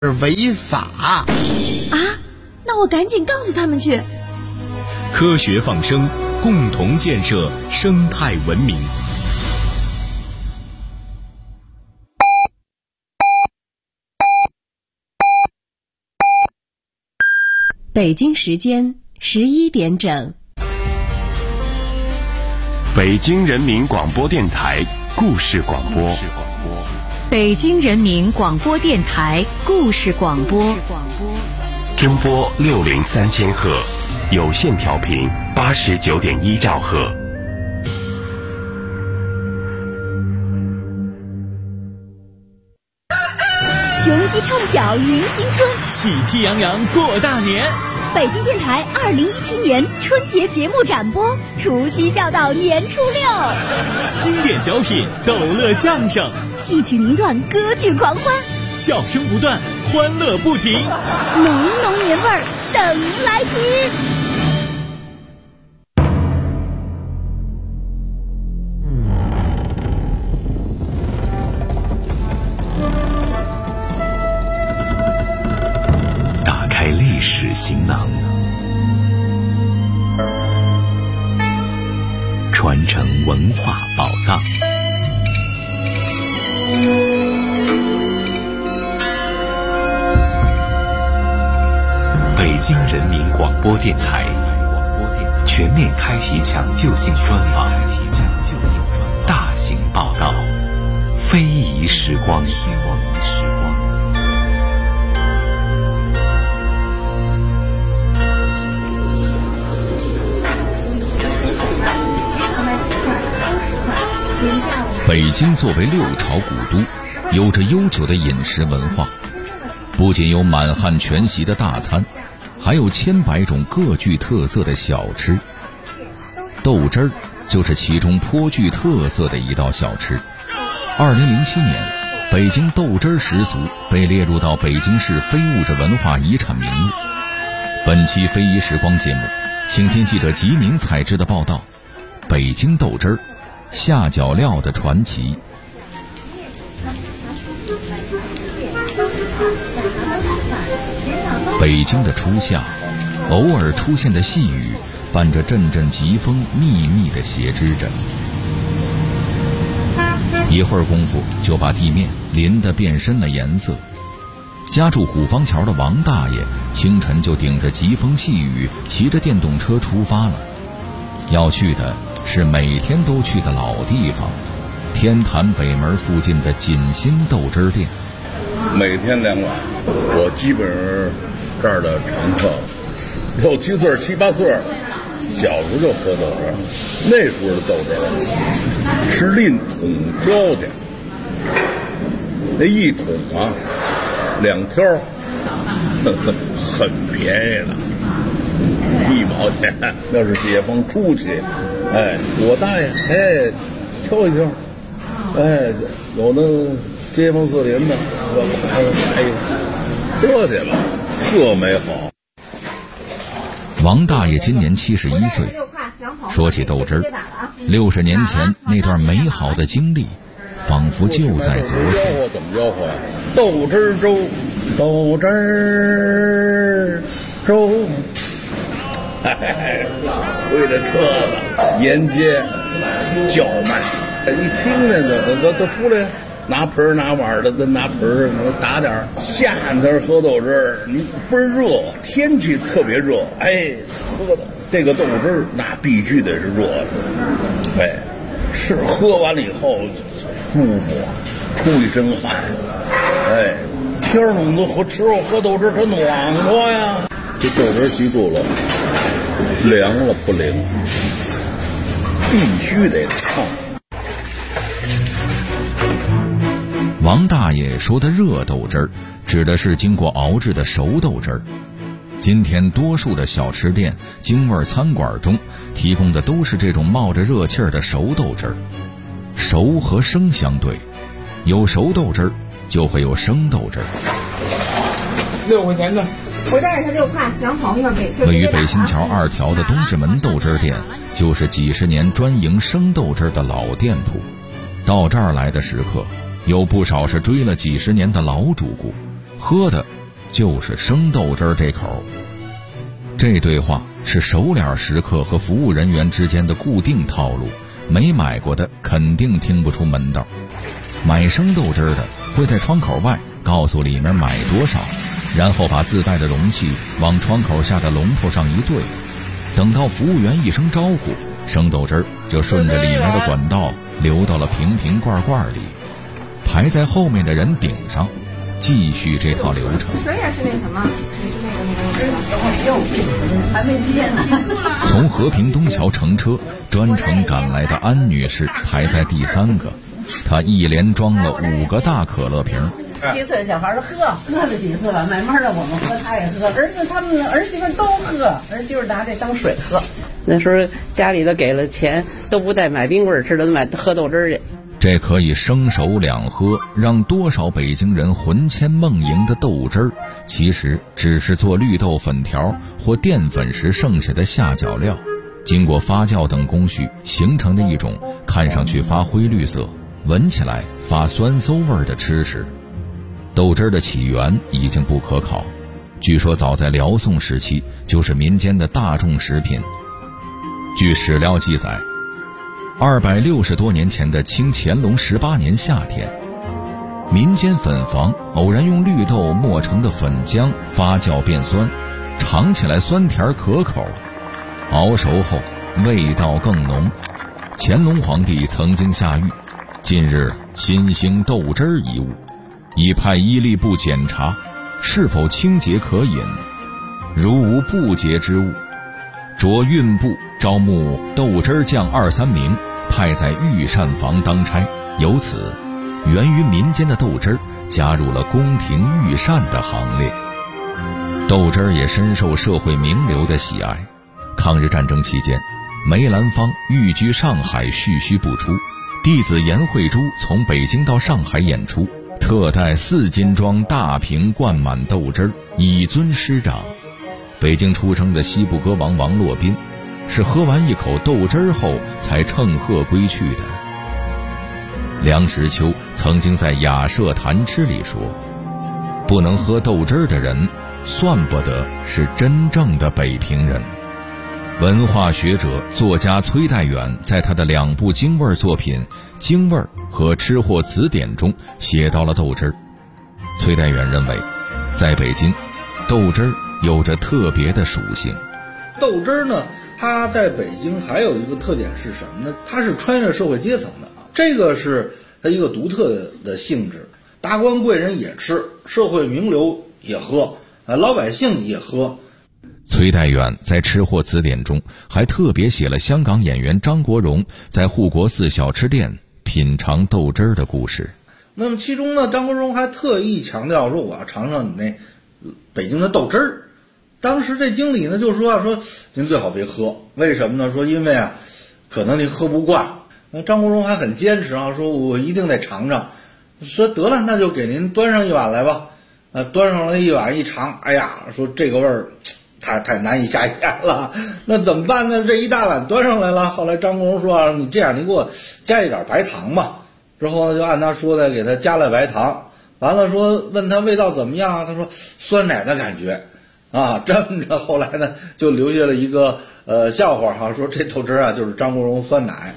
违法啊！那我赶紧告诉他们去。 科学放生，共同建设生态文明。 北京时间11点整。 北京人民广播电台故事广播。 北京人民广播电台故事广播。 中波603千赫，有线调频89.1兆赫。 雄鸡唱晓迎新春， 喜气洋洋过大年。 北京电台2017年春节节目展播，除夕笑到年初6。 经典小品，逗乐相声， 戏曲名段，歌剧狂欢， 笑声不断，欢乐不停， 浓浓年味儿等您来听。 历史行囊，传承文化宝藏。北京人民广播电台全面开启抢救性专访，大型报道，非遗时光。 北京作为六朝古都，有着悠久的饮食文化，不仅有满汉全席的大餐，还有千百种各具特色的小吃。豆汁儿就是其中颇具特色的一道小吃。2007年，北京豆汁儿食俗被列入到北京市非物质文化遗产名录。本期非遗时光节目，请听记者吉宁采制的报道：北京豆汁儿下脚料的传奇。北京的初夏，偶尔出现的细雨，伴着阵阵疾风，密密地斜织着。一会儿功夫，就把地面淋得变深了颜色。家住虎坊桥的王大爷，清晨就顶着疾风细雨，骑着电动车出发了。要去的是每天都去的老地方，天坛北门附近的锦心豆汁店。 每天2碗，我基本上这儿的常客，6、7岁、7、8岁，小时候就喝豆汁儿。那时候的豆汁儿是拎桶交去，那一桶啊2条，很便宜的，1毛钱。那是解放初期。我大爷，挑一挑，有那街坊四邻的，我喝去了，特美好。 王大爷今年71岁，说起豆汁儿，60年前那段美好的经历，仿佛就在昨天。 我怎么吆喝呀？豆汁儿粥，豆汁儿粥。推着车子沿街叫卖，一听那个都出来，拿盆拿碗的，拿盆打点。夏天喝豆汁儿，你倍儿热，天气特别热，喝的这个豆汁儿那必须得是热的，喝完了以后舒服，出一身汗，天儿冷的喝豆汁儿它暖和呀。这豆汁儿记住了，凉了不灵，必须得烫。 王大爷说的热豆汁儿，指的是经过熬制的熟豆汁儿。今天多数的小吃店、京味餐馆中提供的都是这种冒着热气儿的熟豆汁儿。熟和生相对，有熟豆汁儿就会有生豆汁儿。 6块钱的。我这儿是6块，2朋友给。 位于北新桥2条的东直门豆汁店，就是几十年专营生豆汁的老店铺。到这儿来的食客，有不少是追了几十年的老主顾， 喝的就是生豆汁儿这口。这对话是熟脸食客和服务人员之间的固定套路，没买过的肯定听不出门道。买生豆汁儿的会在窗口外告诉里面买多少，然后把自带的容器往窗口下的龙头上一对，等到服务员一声招呼，生豆汁儿就顺着里面的管道流到了瓶瓶罐罐里，排在后面的人顶上，继续这套流程。 水也是那什么， 还没接呢。 从和平东桥乘车专程赶来的安女士排在第3个，她一连装了5个大可乐瓶。 几岁小孩都喝了几次了，慢慢的我们喝他也喝，他们儿媳妇都喝，儿媳妇拿这当水喝。那时候家里头给了钱都不带买冰棍吃的，都买喝豆汁去。 这可以生熟两喝，让多少北京人魂牵梦萦的豆汁儿，其实只是做绿豆粉条或淀粉时剩下的下脚料，经过发酵等工序形成的一种看上去发灰绿色、闻起来发酸馊味的吃食。豆汁儿的起源已经不可考，据说早在辽宋时期就是民间的大众食品。据史料记载，260多年前的清乾隆18年夏天，民间粉房偶然用绿豆磨成的粉浆发酵变酸，尝起来酸甜可口，熬熟后味道更浓。乾隆皇帝曾经下谕，近日新兴豆汁儿一物，已派医吏部检查是否清洁可饮，如无不洁之物，着运部招募豆汁儿匠2、3名，派在御膳房当差。由此源于民间的豆汁儿加入了宫廷御膳的行列。豆汁儿也深受社会名流的喜爱。抗日战争期间，梅兰芳寓居上海蓄须不出，弟子严慧珠从北京到上海演出，特带4斤装大瓶灌满豆汁儿以尊师长。北京出生的西部歌王王洛宾是喝完一口豆汁儿后才乘鹤归去的。梁实秋曾经在《雅舍谈吃》里说，不能喝豆汁儿的人算不得是真正的北平人。文化学者作家崔代远在他的2部京味作品《京味》和《吃货词典》中写到了豆汁儿。崔代远认为，在北京，豆汁儿有着特别的属性。 豆汁儿呢，它在北京还有一个特点是什么呢？它是穿越社会阶层的，这个是它一个独特的性质。达官贵人也吃，社会名流也喝，老百姓也喝。 崔代远在《吃货词典》中还特别写了香港演员张国荣在护国寺小吃店品尝豆汁儿的故事。 那么其中呢，张国荣还特意强调说，我要尝尝你那北京的豆汁儿。当时这经理呢就说您最好别喝，为什么呢？说因为啊，可能您喝不惯。那张国荣还很坚持啊，说我一定得尝尝。说得了，那就给您端上一碗来吧。端上来一碗一尝，哎呀，说这个味儿太难以下咽了。那怎么办呢？这一大碗端上来了。后来张国荣说啊，你这样，你给我加一点白糖吧。之后呢，就按他说的给他加了白糖。完了说问他味道怎么样啊？他说酸奶的感觉。这么着，后来呢就留下了一个笑话哈，说这豆汁儿啊就是张国荣酸奶。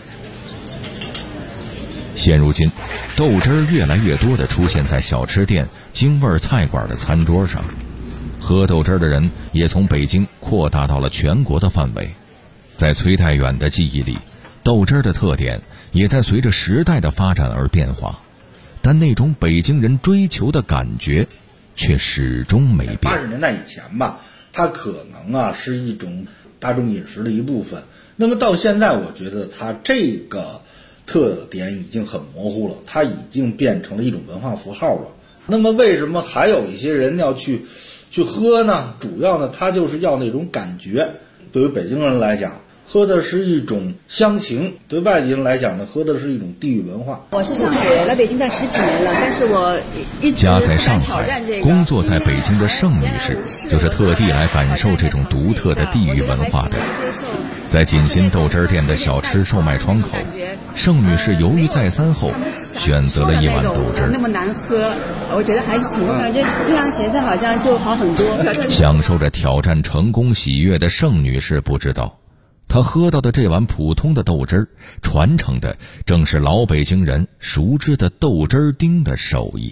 现如今，豆汁儿越来越多地出现在小吃店、京味菜馆的餐桌上，喝豆汁儿的人也从北京扩大到了全国的范围。在崔代远的记忆里，豆汁儿的特点也在随着时代的发展而变化，但那种北京人追求的感觉却始终没变。 80年代以前吧，它可能啊是一种大众饮食的一部分。那么到现在，我觉得它这个特点已经很模糊了，它已经变成了一种文化符号了。那么为什么还有一些人要去喝呢？主要呢，他就是要那种感觉。对于北京人来讲，喝的是一种乡情；对外地人来讲呢，喝的是一种地域文化。 我是上海人，来北京待10几年了，但是我一直家在上海，工作在北京的盛女士，就是特地来感受这种独特的地域文化的。在锦心豆汁儿店的小吃售卖窗口， 盛女士犹豫再三后，选择了一碗豆汁儿。 那么难喝，我觉得还行，反正配上咸菜好像就好很多。 享受着挑战成功喜悦的盛女士不知道，她喝到的这碗普通的豆汁儿，传承的正是老北京人熟知的豆汁儿丁的手艺。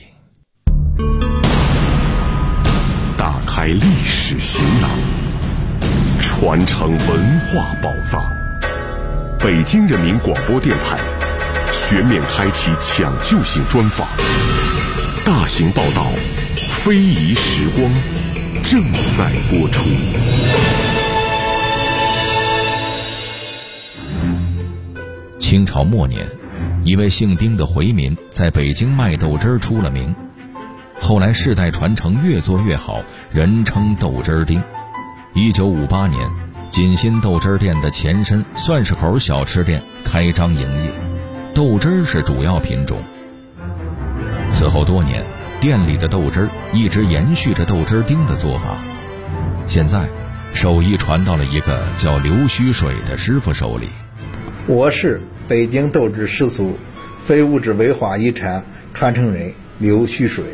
打开历史行囊，传承文化宝藏。北京人民广播电台全面开启抢救性专访，大型报道，非遗时光正在播出。 清朝末年，一位姓丁的回民在北京卖豆汁儿出了名，后来世代传承越做越好，人称豆汁儿丁。1958年，锦新豆汁儿店的前身蒜市口小吃店开张营业，豆汁儿是主要品种。此后多年，店里的豆汁儿一直延续着豆汁儿丁的做法。现在，手艺传到了一个叫刘须水的师傅手里。 我是北京豆汁始祖非物质文化遗产传承人刘须水。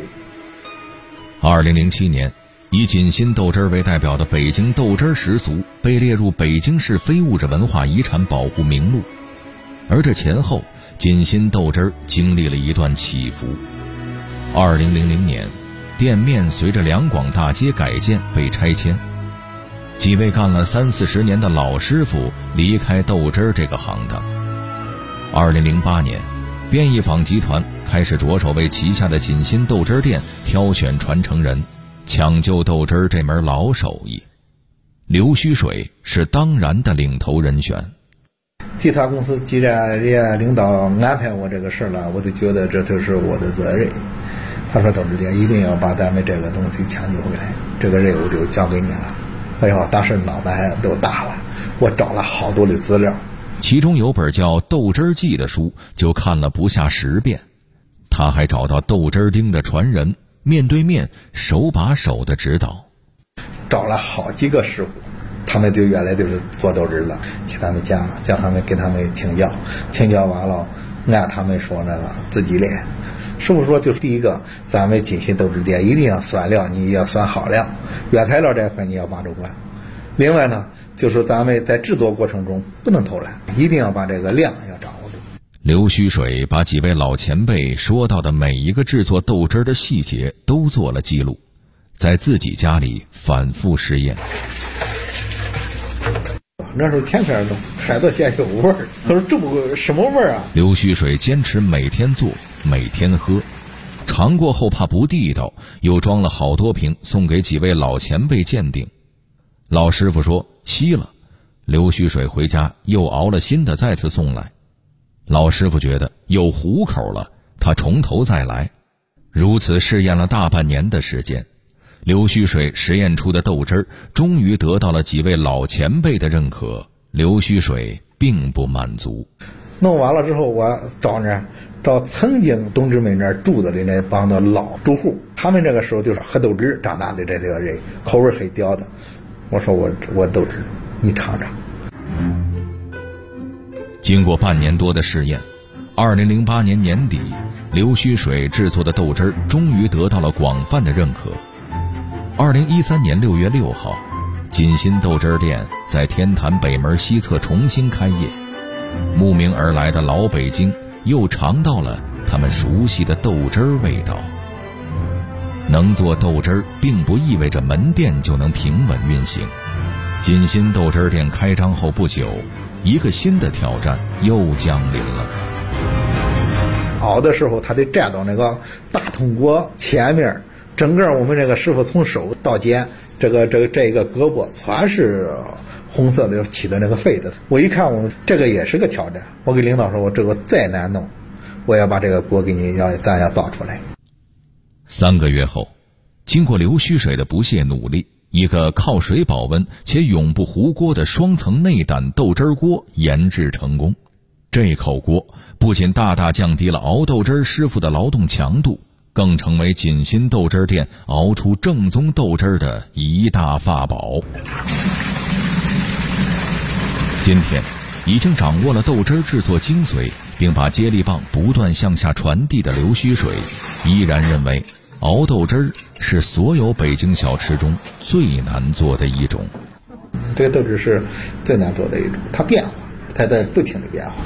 2007年，以锦新豆汁儿为代表的北京豆汁儿始祖被列入北京市非物质文化遗产保护名录，而这前后，锦新豆汁儿经历了一段起伏。2000年，店面随着两广大街改建被拆迁，几位干了30-40年的老师傅离开豆汁儿这个行当。2008年，编艺坊集团开始着手为旗下的锦新豆汁儿店挑选传承人，抢救豆汁儿这门老手艺。刘须水是当然的领头人选。 集团公司既然人家领导安排我这个事了，我就觉得这就是我的责任。他说豆汁店一定要把咱们这个东西抢救回来，这个任务就交给你了。哎呦，当时脑袋都大了，我找了好多的资料， 其中有本叫《豆汁儿记》的书就看了不下10遍。他还找到豆汁儿丁的传人，面对面手把手的指导， 找了好几个师傅，他们就原来就是做豆汁了，去他们家叫他们给他们请教，请教完了按他们说那个自己练。师傅说，就是第一个，咱们锦新豆汁店一定要酸料，你要酸好料，原材料这块你要把住关。另外呢，就是咱们在制作过程中不能偷懒，一定要把这个量要掌握住。 刘须水把几位老前辈说到的每一个制作豆汁的细节都做了记录，在自己家里反复实验。 那时候天天都孩子嫌有味儿，他说这不什么味儿啊？ 刘须水坚持每天做，每天喝，尝过后怕不地道，又装了好多瓶送给几位老前辈鉴定。老师傅说稀了，刘须水回家又熬了新的再次送来。老师傅觉得有糊口了，他从头再来。如此试验了大半年的时间，刘须水实验出的豆汁儿终于得到了几位老前辈的认可。刘须水并不满足， 弄完了之后，我找曾经同志们那儿住的那帮的老住户，他们这个时候就是喝豆汁长大的这些人，口味很刁的。我说我豆汁，你尝尝。 经过半年多的试验，2008年年底，刘须水制作的豆汁终于得到了广泛的认可。2013年6月6号，锦新豆汁店在天坛北门西侧重新开业，慕名而来的老北京又尝到了他们熟悉的豆汁味道。能做豆汁并不意味着门店就能平稳运行。锦新豆汁店开张后不久，一个新的挑战又降临了。 熬的时候他得站到那个大铜锅前面，整个我们这个师傅从手到肩，这个胳膊全是红色的起的那个痱子。我一看，我这个也是个挑战。我给领导说，我这个再难弄，我要把这个锅给你咱要造出来。 3个月后，经过刘须水的不懈努力，一个靠水保温且永不糊锅的双层内胆豆汁锅研制成功。这口锅不仅大大降低了熬豆汁师傅的劳动强度，更成为锦新豆汁店熬出正宗豆汁的一大法宝。今天已经掌握了豆汁制作精髓， 并把接力棒不断向下传递的刘须水，依然认为熬豆汁儿是所有北京小吃中最难做的一种。 这个豆汁是最难做的一种，它变化，它在不停的变化。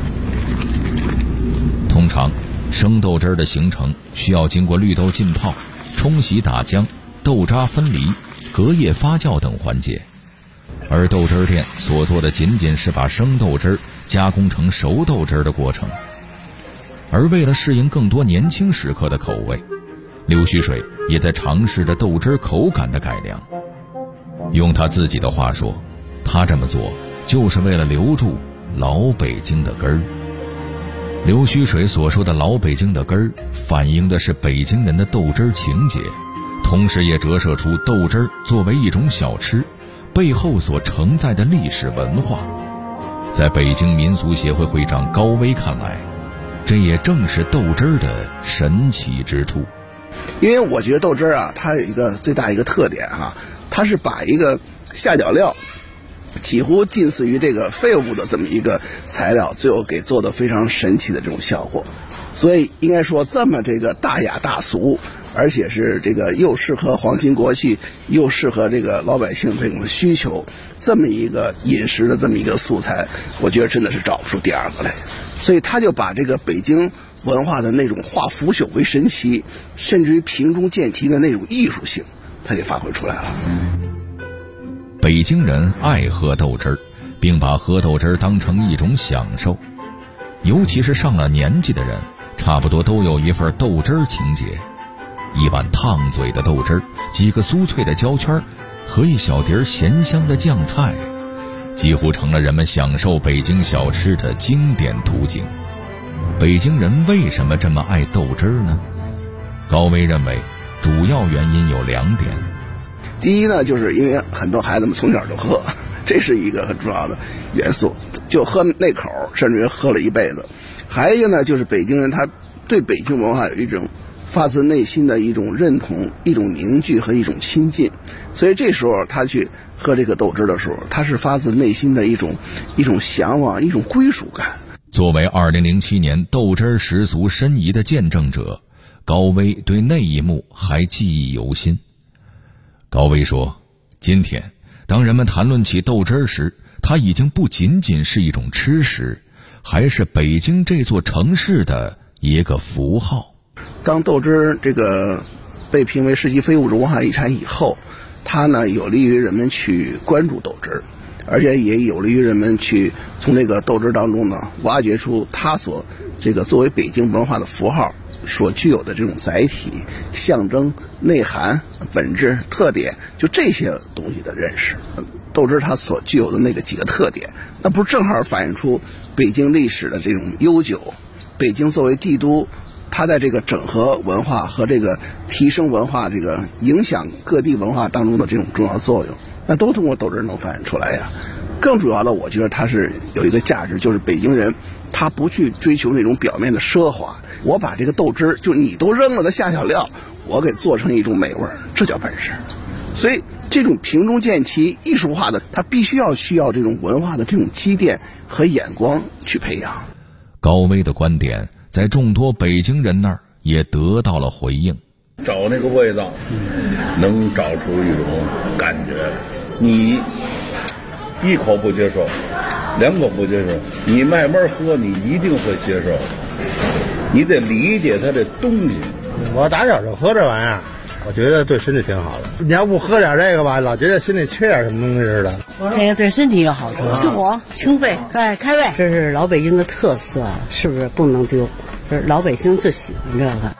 通常生豆汁儿的形成需要经过绿豆浸泡、冲洗打浆、豆渣分离、隔夜发酵等环节，而豆汁儿店所做的仅仅是把生豆汁儿加工成熟豆汁儿的过程。而为了适应更多年轻食客的口味，刘须水也在尝试着豆汁儿口感的改良。用他自己的话说，他这么做就是为了留住老北京的根儿。刘须水所说的老北京的根儿，反映的是北京人的豆汁儿情结，同时也折射出豆汁儿作为一种小吃背后所承载的历史文化。在北京民俗协会会长高威看来，这也正是豆汁儿的神奇之处。 因为我觉得豆汁儿啊，它有一个最大一个特点哈，它是把一个下脚料几乎近似于这个废物的这么一个材料，最后给做的非常神奇的这种效果。所以应该说这么这个大雅大俗，而且是这个又适合皇亲国戚，又适合这个老百姓这种需求，这么一个饮食的这么一个素材，我觉得真的是找不出第二个来。所以他就把这个北京文化的那种化腐朽为神奇，甚至于平中见奇的那种艺术性，他给发挥出来了。 北京人爱喝豆汁儿，并把喝豆汁儿当成一种享受，尤其是上了年纪的人，差不多都有一份豆汁儿情节。一碗烫嘴的豆汁儿，几个酥脆的焦圈和一小碟咸香的酱菜，几乎成了人们享受北京小吃的经典途径。北京人为什么这么爱豆汁儿呢？高威认为主要原因有2点。 第一呢，就是因为很多孩子们从小就喝，这是一个很重要的元素，就喝那口，甚至于喝了一辈子。还有一个呢，就是北京人他对北京文化有一种发自内心的一种认同、一种凝聚和一种亲近，所以这时候他去喝这个豆汁的时候，他是发自内心的一种向往、一种归属感。 作为2007年豆汁食俗申遗的见证者，高威对那一幕还记忆犹新。高威说，今天当人们谈论起豆汁时，它已经不仅仅是一种吃食，还是北京这座城市的一个符号。 当豆汁这个被评为世界非物质文化遗产以后，它呢有利于人们去关注豆汁，而且也有利于人们去从这个豆汁当中呢挖掘出它所这个作为北京文化的符号所具有的这种载体、象征、内涵、本质、特点，就这些东西的认识。豆汁它所具有的那个几个特点，那不是正好反映出北京历史的这种悠久，北京作为帝都，它在这个整合文化和这个提升文化、这个影响各地文化当中的这种重要作用，那都通过豆汁能反映出来呀。更主要的，我觉得它是有一个价值，就是北京人他不去追求那种表面的奢华，我把这个豆汁就你都扔了的下脚料，我给做成一种美味，这叫本事。所以这种平中见奇、艺术化的，它必须需要这种文化的这种积淀和眼光去培养。 高威的观点在众多北京人那儿也得到了回应。 找那个味道，能找出一种感觉，你一口不接受，2口不接受，你慢慢喝，你一定会接受。你得理解它的东西。 我打小就喝这玩意儿，我觉得对身体挺好的。你要不喝点这个吧，老觉得心里缺点什么东西似的。 这个对身体有好处，去火、清肺、开胃，这是老北京的特色，是不是不能丢？这是老百姓最喜欢这个。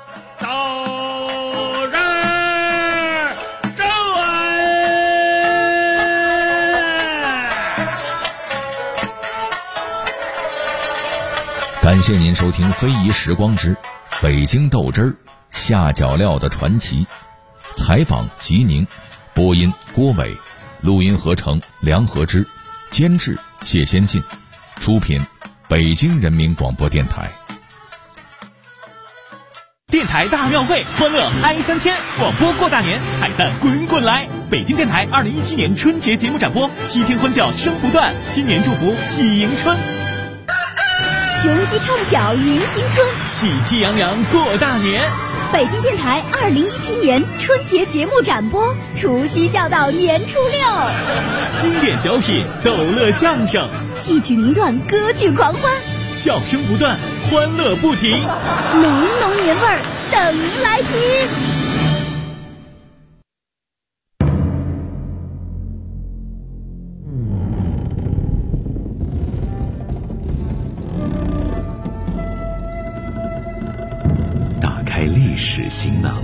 感谢您收听《非遗时光之北京豆汁儿下脚料的传奇》，采访吉宁，播音郭伟，录音合成梁和之，监制谢先进，出品北京人民广播电台。 电台大庙会，欢乐嗨翻天！广播过大年，彩蛋滚滚来！北京电台2017年春节节目展播，7天欢笑声不断，新年祝福喜迎春。 雄鸡唱晓迎新春， 喜气洋洋过大年。 北京电台2017年春节节目展播，除夕笑到年初6， 经典小品、逗乐相声、 戏曲名段、歌剧狂欢， 笑声不断，欢乐不停， 浓浓年味儿等您来听。 历史行囊，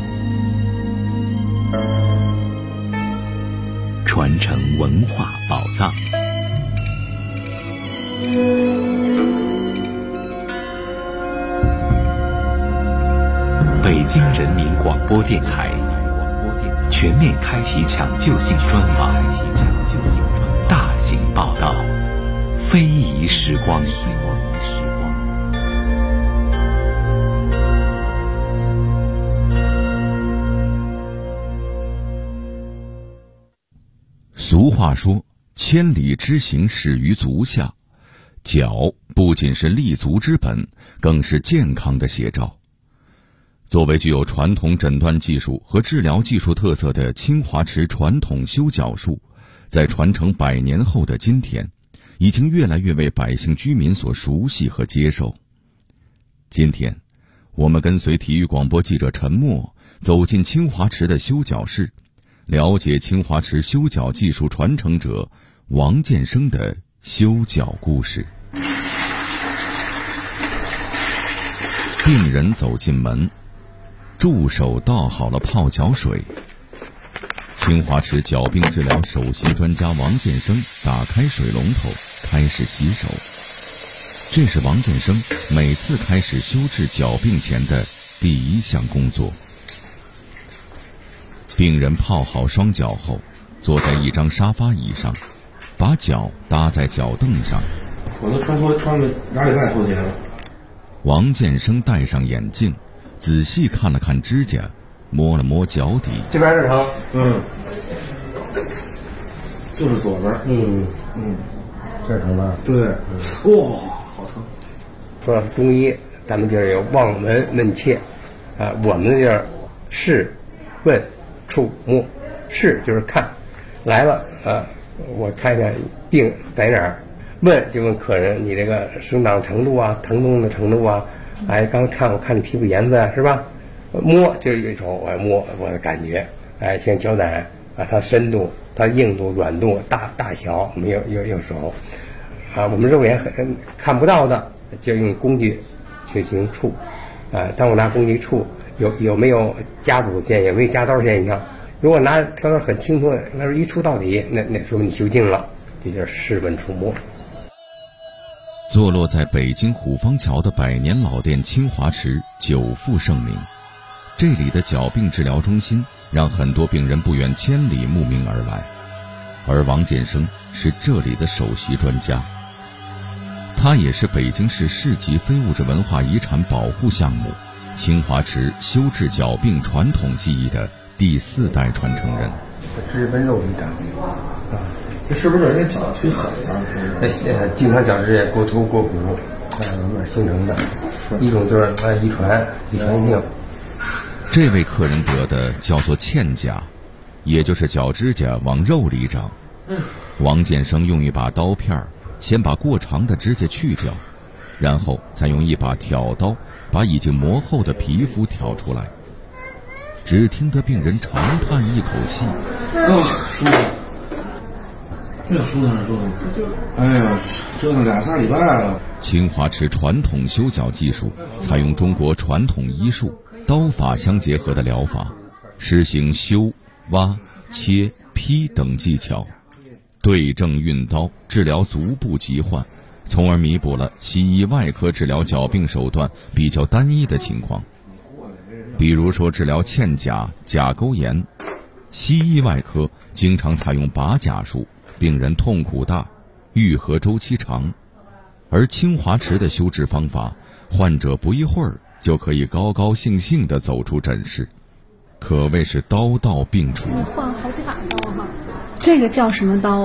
传承文化宝藏。北京人民广播电台全面开启抢救性专访，大型报道，非遗时光。 俗话说，千里之行始于足下，脚不仅是立足之本，更是健康的写照。作为具有传统诊断技术和治疗技术特色的清华池传统修脚术，在传承100年后的今天，已经越来越为百姓居民所熟悉和接受。今天，我们跟随体育广播记者陈默走进清华池的修脚室，了解清华池修脚技术传承者王建生的修脚故事。病人走进门，助手倒好了泡脚水。清华池脚病治疗首席专家王建生打开水龙头，开始洗手。这是王建生每次开始修治脚病前的第一项工作。病人泡好双脚后，坐在一张沙发椅上，把脚搭在脚凳上。 我都穿了2礼拜拖鞋了。 王建生戴上眼镜，仔细看了看指甲，摸了摸脚底。 这边是疼，就是左边， 这儿疼吧？ 对，哇，好疼。 说中医，咱们就是有望闻问切，我们就是视、问、触、摸。视就是看，来了我看看病在哪儿。问就问客人你这个生长程度啊，疼痛的程度啊，刚我看你皮肤颜色是吧？摸就是一瞅，我摸我的感觉，像脚胆它深度、它硬度、软度、大小，我们有手我们肉眼看不到的，就用工具去进行触当我拿工具触，有没有夹组现象，有没有夹刀现象？如果拿条刀很清楚，那是一触到底，那说明你修静了，这就是视问触摸。 坐落在北京虎坊桥的100年老店清华池久负盛名，这里的脚病治疗中心让很多病人不远千里慕名而来，而王建生是这里的首席专家。他也是北京市市级非物质文化遗产保护项目清华池修治脚病传统技艺的第4代传承人。 治本肉一张这是不是人脚腿狠啊？ 经常脚趾也过头过骨形成的，一种就是遗传性。 这位客人得的叫做嵌甲，也就是脚指甲往肉里长。王建生用一把刀片先把过长的指甲去掉，然后再用一把挑刀把已经磨厚的皮肤挑出来。只听得病人长叹一口气， 舒服。舒坦。哎呀，折腾2-3礼拜了。 清华池传统修脚技术采用中国传统医术刀法相结合的疗法，实行修、挖、切、劈等技巧，对症运刀治疗足部疾患，从而弥补了西医外科治疗脚病手段比较单一的情况。比如说治疗嵌甲、甲沟炎，西医外科经常采用拔甲术，病人痛苦大，愈合周期长。而清华池的修治方法，患者不一会儿就可以高高兴兴地走出诊室，可谓是刀刀并除。 换了好几把刀哈，这个叫什么刀啊？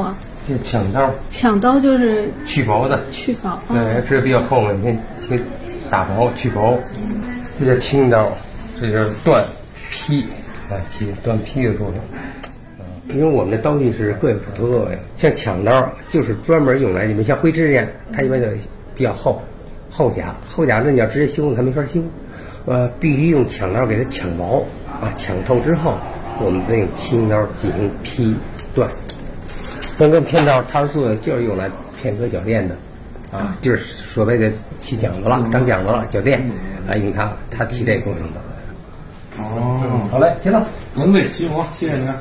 这抢刀， 抢刀就是去薄的， 去薄， 对，这比较厚嘛，你看先打薄去薄，这叫轻刀，这就是断劈啊，断劈的作用。因为我们的刀具是各有特色呀，像抢刀就是专门用来，你们像灰指甲，它一般就比较厚甲这你要直接修它没法修，必须用抢刀给它抢薄啊，抢透之后，我们再用轻刀进行劈断。跟片刀它的作用就是用来片割铰链的，啊，就是所谓的起讲子了、长讲子了、铰链啊，用它起这作用的。 哦， 好嘞，行了， 对，齐活，谢谢您。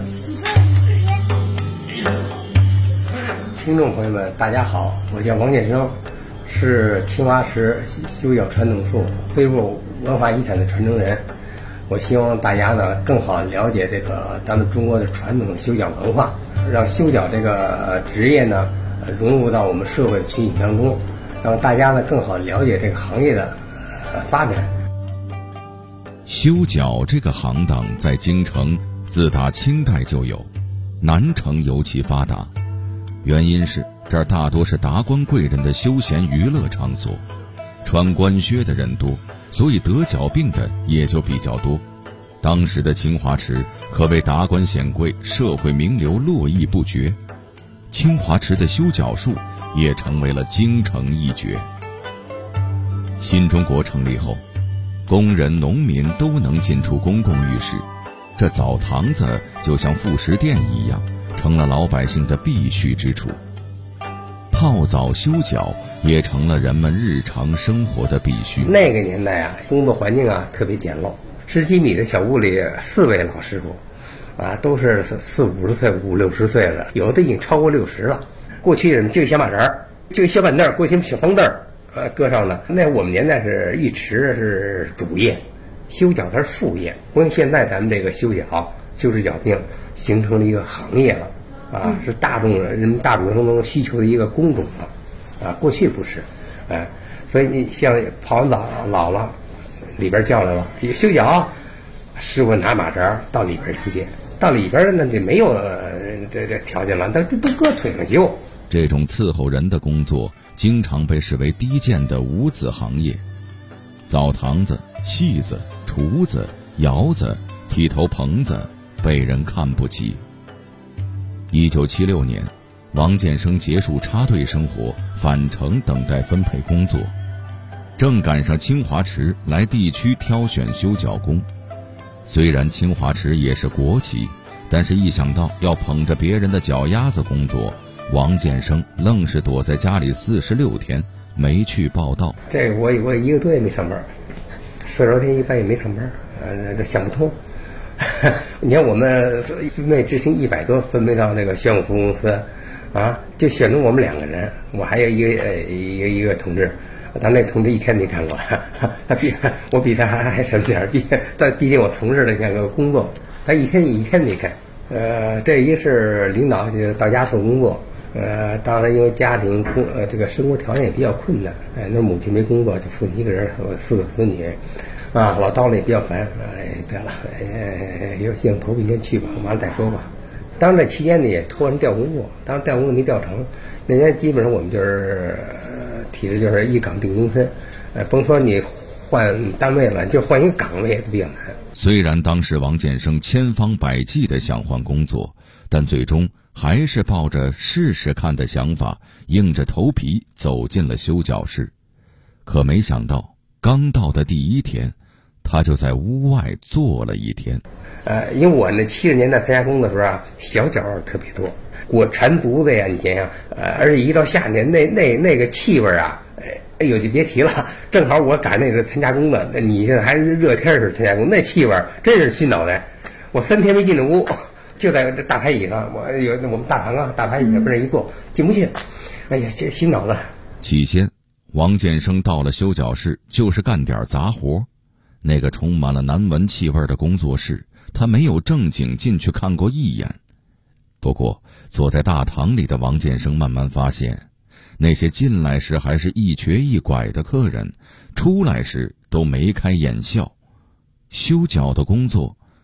听众朋友们，大家好，我叫王建生，是青花瓷修脚传统术非物文化遗产的传承人。我希望大家呢更好了解这个咱们中国的传统修脚文化，让修脚这个职业呢融入到我们社会群体当中，让大家呢更好了解这个行业的发展。 修脚这个行当在京城自打清代就有，南城尤其发达。原因是这儿大多是达官贵人的休闲娱乐场所，穿官靴的人多，所以得脚病的也就比较多。当时的清华池可谓达官显贵、社会名流络绎不绝，清华池的修脚术也成为了京城一绝。新中国成立后，工人、农民都能进出公共浴室，这澡堂子就像副食店一样，成了老百姓的必须之处。泡澡修脚也成了人们日常生活的必须。 那个年代啊，工作环境啊特别简陋，10几米的小屋里4位老师傅，啊，都是40、50岁、50、60岁了，有的已经超过60了。过去人就小马扎儿，就小板凳，过去小方凳儿，搁上了。那我们年代是浴池是主业，修脚它是副业。不像现在咱们这个修脚、修治脚病形成了一个行业了。啊，是人们大众生中需求的一个工种了，啊，过去不是，所以你像泡完澡老了，里边叫来了修脚，师傅拿马扎到里边去见，到里边那就没有这条件了，都搁腿上修。 这种伺候人的工作经常被视为低贱的无子行业，澡堂子、戏子、厨子、窑子、剃头棚子被人看不起。1976年，王建生结束插队生活，返城等待分配工作，正赶上清华池来地区挑选修脚工。虽然清华池也是国企，但是一想到要捧着别人的脚丫子工作，王建生愣是躲在家里46天没去报道。 这个我1个多月没上班，40多天一般也没上班，这想不通。你看我们分配执行100多分配到那个宣武服务公司，啊，就选中我们2个人，我还有一个同志，咱那同志一天没看过，我比他还什么点，毕竟我从事的那个工作，他一天没看。这一是领导就到家做工作，当然因为家庭这个生活条件也比较困难，那母亲没工作，就父亲一个人，我4个子女。啊，老叨了也比较烦，得了，有兴头皮先去吧，完了再说吧。当这期间呢，也托人调工作，当然调工作没调成，那年基本上我们就是体制就是一岗定终身，甭说你换单位了，就换一个岗位都比较难。 虽然当时王建生千方百计地想换工作，但最终还是抱着试试看的想法，硬着头皮走进了修脚室。可没想到，刚到的第1天，他就在屋外坐了1天。 因为我那70年代参加工的时候啊，小脚特别多，裹缠足的呀，你想想，而且一到夏天那个气味啊，哎呦就别提了。正好我赶那个参加工的，你现在还是热天时参加工，那气味真是心脑袋。我3天没进那屋，就在这大排椅上，我们大堂啊，大排椅上跟这一坐，进不去。哎呀，这心脑子。 起先，王建生到了修脚室就是干点杂活，那个充满了难闻气味的工作室，他没有正经进去看过一眼。不过坐在大堂里的王建生慢慢发现，那些进来时还是一瘸一拐的客人，出来时都眉开眼笑。修脚的工作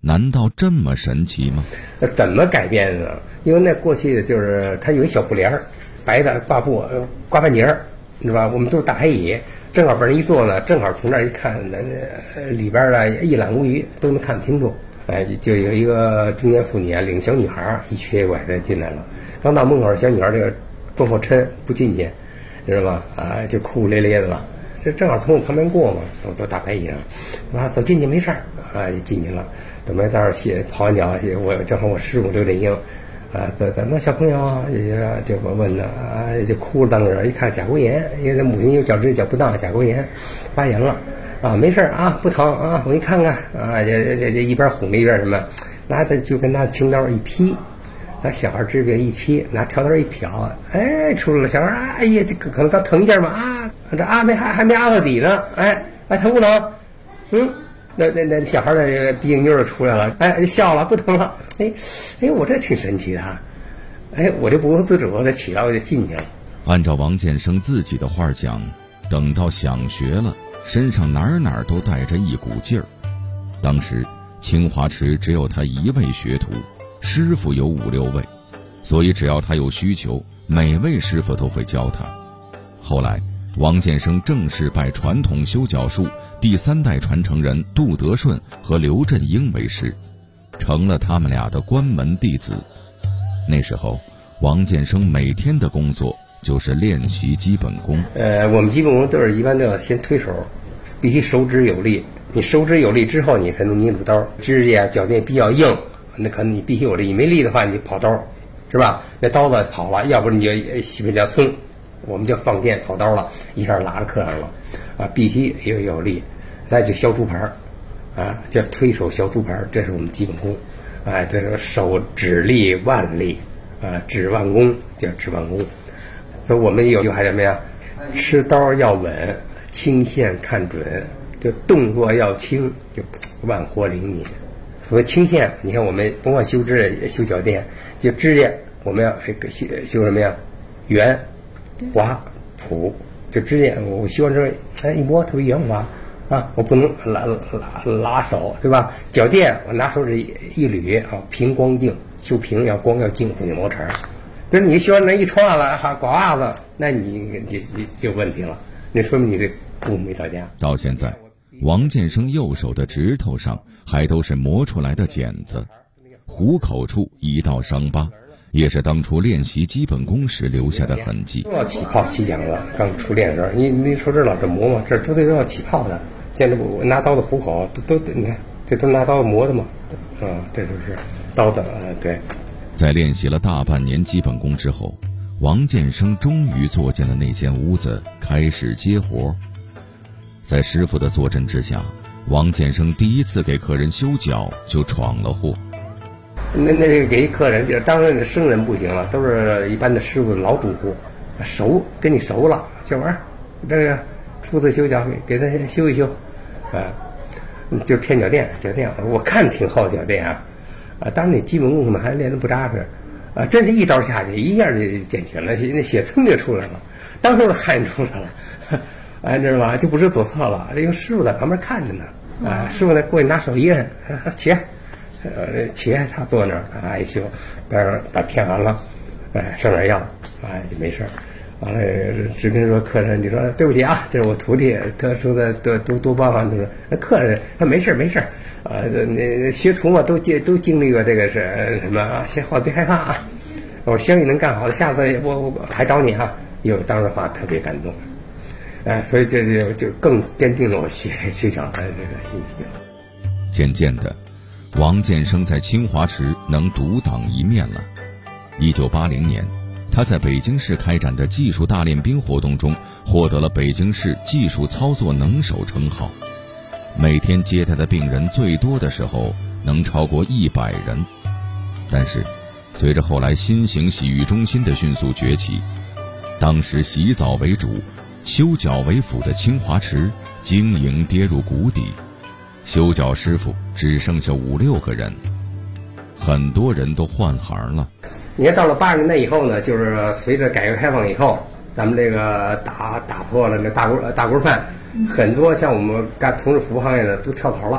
难道这么神奇吗？ 怎么改变呢？因为那过去就是它有一小布帘儿，白的挂布挂半截儿，是吧？我们都是大排椅，正好把人一坐呢，正好从那儿一看，里边的一览无余，都能看得清楚。就有一个中年妇女啊，领小女孩一瘸一拐的进来了。刚到门口，小女孩这个装好抻不进去，知道吗？就哭哭咧咧的了。这正好从我旁边过嘛，我坐大排椅上，走进去没事儿就进去了。等到那儿泡完脚，我正好我师傅刘振英怎么小朋友就我问他就哭了，当时一看甲沟炎，因为他母亲有脚趾脚不当，甲沟炎发炎了没事不疼我给你看看这一边哄着一边什么，拿着就跟拿青刀一劈，拿小孩这边一劈，拿条刀一挑，出来了，小孩哎呀，这可能刚疼一下嘛这还没压到底呢，疼不疼？那小孩的鼻影妞就出来了，笑了，不疼了。我这挺神奇的我就不由自主的起来，我就进去了。 按照王建生自己的话讲，等到想学了，身上哪儿都带着一股劲儿。当时清华池只有他一位学徒，师傅有5、6位，所以只要他有需求，每位师傅都会教他。后来王建生正式拜传统修脚术第3代传承人杜德顺和刘振英为师，成了他们俩的关门弟子。那时候王建生每天的工作就是练习基本功。 我们基本功都是一般都要先推手，必须手指有力，你手指有力之后你才能捏住刀，指甲脚垫比较硬，那可能你必须有力，你没力的话你跑刀，是吧？那刀子跑了，要不然你就西北叫蹭，我们就放电跑刀了，一下拉着课上了必须有力。那就削竹盘叫推手削竹盘，这是我们基本功这个手指力腕力指腕功叫指腕功。所以我们有还什么呀？持刀要稳，轻线看准，就动作要轻，就腕活灵敏。所谓轻线，你看我们甭管修指甲修脚垫，就指甲我们要修什么呀？圆滑普，就指甲我修完之后一摸特别圆滑我不能拉手，对吧？脚垫我拿手指一捋平光净，修平要光要净，不能磨茬。比如你修完那一穿袜子刮袜子，那你就问题了，那说明你这功夫没到家。 到现在王建生右手的指头上还都是磨出来的茧子，虎口处一道伤疤，也是当初练习基本功时留下的痕迹。 都要起泡起茧子，刚初练的时候，你说这老这磨嘛，这都要起泡的。现在我拿刀的虎口都你看，这都拿刀磨的嘛，这就是刀的对。 在练习了大半年基本功之后，王建生终于坐进了那间屋子，开始接活。在师傅的坐镇之下，王建生第一次给客人修脚就闯了祸。 那个给客人，就当然生人不行了，都是一般的师傅老主顾，熟跟你熟了，小王这个初次修脚给他修一修就骗脚垫，我看挺好脚垫当然你基本功可能还练得不扎实真是一刀下去一下就健全了，那血蹭就出来了，当时汗出来了知道吧？就不是左侧了，因为师傅在旁边看着呢师傅在过去拿手一摁起他坐那儿一修，待会儿把骗完了上点药就没事儿。完了只跟说客人，你说对不起这是我徒弟特殊的多帮忙，就说客人他没事那学徒嘛都经历过这个是什么先好别害怕我相信能干好的，下次我还找你有当时话特别感动所以这就更坚定了我学脚的这个信心。 渐渐的王建生在清华池能独当一面了。1980年他在北京市开展的技术大练兵活动中获得了北京市技术操作能手称号，每天接待的病人最多的时候能超过100人。但是随着后来新型洗浴中心的迅速崛起，当时洗澡为主修脚为辅的清华池经营跌入谷底，修脚师傅只剩下5、6个人，很多人都换行了。 你看到了80年代以后呢，就是随着改革开放以后，咱们这个打破了那大锅饭，很多像我们从事服务行业的都跳槽了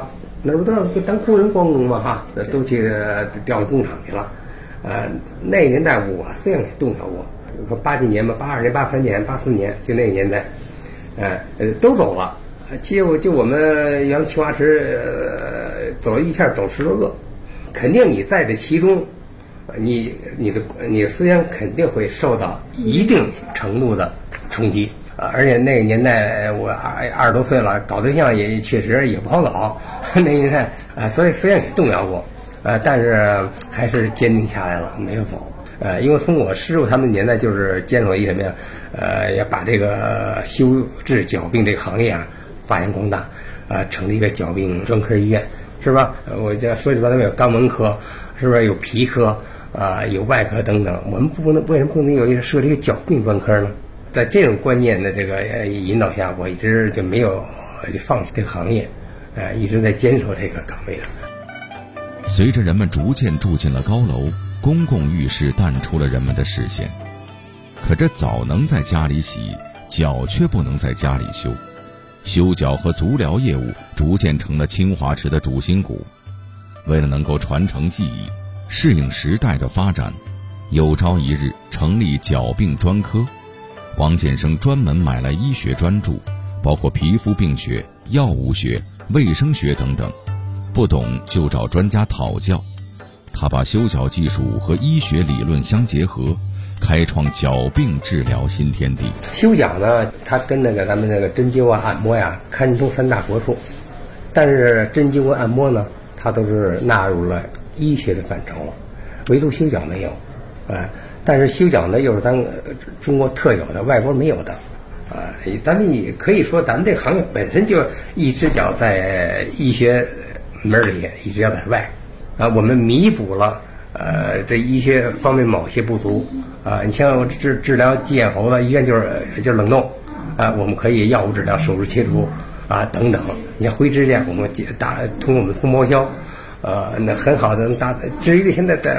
那不都是当工人光工嘛哈，都去调到工厂去了。那个年代我思想也动摇过，80几年吧，82年、83年、84年，就那个年代，都走了。就我们原来清华池，走一下走10多个，肯定你在这其中，你的思想肯定会受到一定程度的冲击。而且那个年代我20多岁了，搞对象也确实也不好搞，那个年代所以思想也动摇过，但是还是坚定下来了，没有走。因为从我师傅他们年代就是坚守一什么呀，要把这个修治脚病这个行业啊发扬光大，成立一个脚病专科医院，是吧？我就说里边他们有肛门科，是不是有皮科有外科等等？我们为什么不能设立一个脚病专科呢？在这种观念的这个引导下，我一直就没有就放弃这个行业，一直在坚守这个岗位上。 随着人们逐渐住进了高楼，公共浴室淡出了人们的视线。可这澡能在家里洗，脚却不能在家里修。修脚和足疗业务逐渐成了清华池的主心骨。为了能够传承技艺，适应时代的发展，有朝一日成立脚病专科。王建生专门买来医学专著，包括皮肤病学、药物学、卫生学等等，不懂就找专家讨教。他把修脚技术和医学理论相结合，开创脚病治疗新天地。 修脚呢，它跟咱们针灸按摩呀，堪称3大国术。但是针灸按摩呢，它都是纳入了医学的范畴了，唯独修脚没有。但是修脚呢，又是咱中国特有的，外国没有的。咱们也可以说，咱们这个行业本身就一只脚在医学门里，一只脚在外。我们弥补了这医学方面某些不足。你像我治疗鸡眼喉的医院就是冷冻，我们可以药物治疗、手术切除等等。你像灰指甲，我们通过我们蜂包销。那很好的治愈率现在在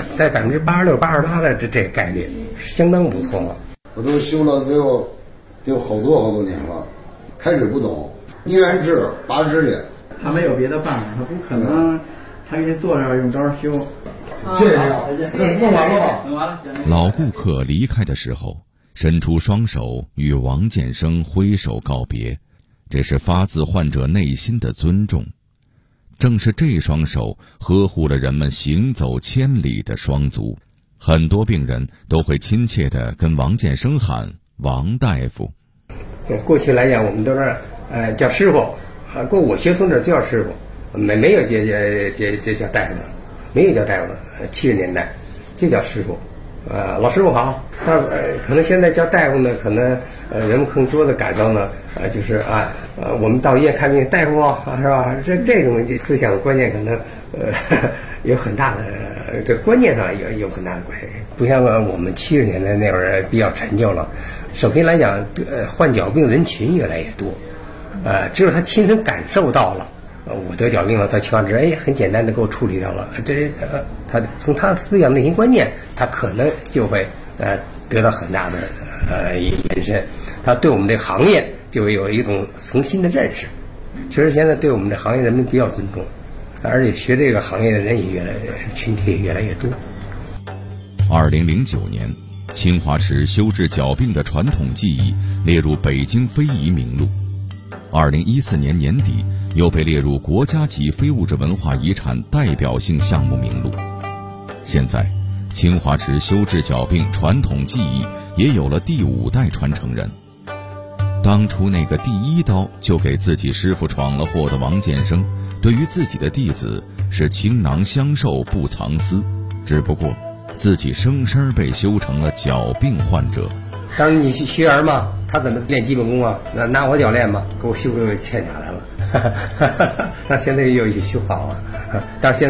86%、88%的这个概率是相当不错了。 我都修了得有好多年了，开始不懂，一元治拔指甲， 他没有别的办法，他不可能，他给你坐上用刀修。 谢谢，弄完了吧？ 弄完了。 老顾客离开的时候，伸出双手与王建生挥手告别，这是发自患者内心的尊重。正是这双手呵护了人们行走千里的双足，很多病人都会亲切地跟王建生喊王大夫。 过去来讲，我们都是叫师傅，过我学从这就叫师傅，没有叫大夫的，没有叫大夫的，70年代就叫师傅。老师傅好。但是可能现在叫大夫呢，可能人们更多的感到呢，就是我们到医院看病，大夫是吧？这种思想观念可能有很大的这观念上有很大的关系。不像我们70年代那会儿比较陈旧了。首先来讲，患脚病的人群越来越多，只有他亲身感受到了。我得脚病了，到清华池，很简单的给我处理掉了。他从他的思想内心观念，他可能就会得到很大的延伸。他对我们这个行业就有一种重新的认识。确实，现在对我们这行业人们比较尊重，而且学这个行业的人也群体也越来越多。 2009年，清华池修治脚病的传统技艺列入北京非遗名录。2014年年底，又被列入国家级非物质文化遗产代表性项目名录。现在，清华池修治脚病传统技艺也有了第5代传承人。当初那个第1刀就给自己师傅闯了祸的王建生，对于自己的弟子是倾囊相授不藏私，只不过自己生生被修成了脚病患者。 当时你学员嘛，他怎么练基本功啊？拿我脚练嘛，给我修欠下来了。但现在又修好了，但是现在